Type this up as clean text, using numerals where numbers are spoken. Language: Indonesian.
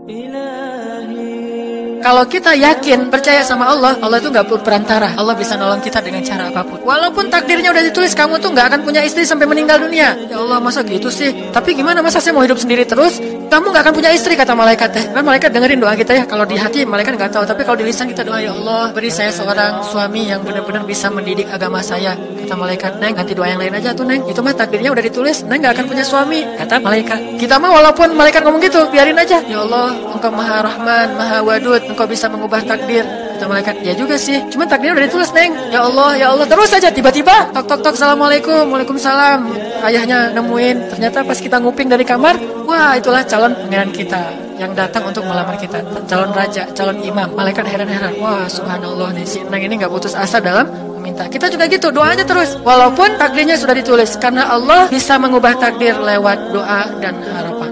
Kalau kita yakin, percaya sama Allah, Allah itu nggak perlu perantara. Allah bisa nolong kita dengan cara apapun. Walaupun takdirnya udah ditulis, kamu tuh nggak akan punya istri sampai meninggal dunia. Ya Allah, masa gitu sih? Tapi gimana, masa saya mau hidup sendiri terus? Kamu nggak akan punya istri, kata malaikat. Kan malaikat dengerin doa kita ya. Kalau di hati malaikat nggak tahu, tapi kalau di lisan kita doa, ya Allah, beri saya seorang suami yang benar-benar bisa mendidik agama saya. Kata malaikat, Neng, ganti doa yang lain aja tuh, Neng. Itu mah takdirnya udah ditulis, Neng nggak akan punya suami. Kata malaikat. Kita mah walaupun malaikat ngomong gitu, biarin aja. Ya Allah, Engkau Maha Rahman, Maha Wadud, Engkau bisa mengubah takdir. Kata malaikat, ya juga sih. Cuma takdirnya udah ditulis, Neng. Ya Allah, ya Allah. Terus aja tiba-tiba tok tok tok, Assalamualaikum, Waalaikumsalam. Ayahnya nemuin. Ternyata pas kita nguping dari kamar, wah, itulah calon pangeran kita yang datang untuk melamar kita, calon raja, calon imam. Malaikat heran-heran. Wah, subhanallah nih, si Neng ini nggak putus asa dalam meminta. Kita juga gitu, doanya terus. Walaupun takdirnya sudah ditulis, karena Allah bisa mengubah takdir lewat doa dan harapan.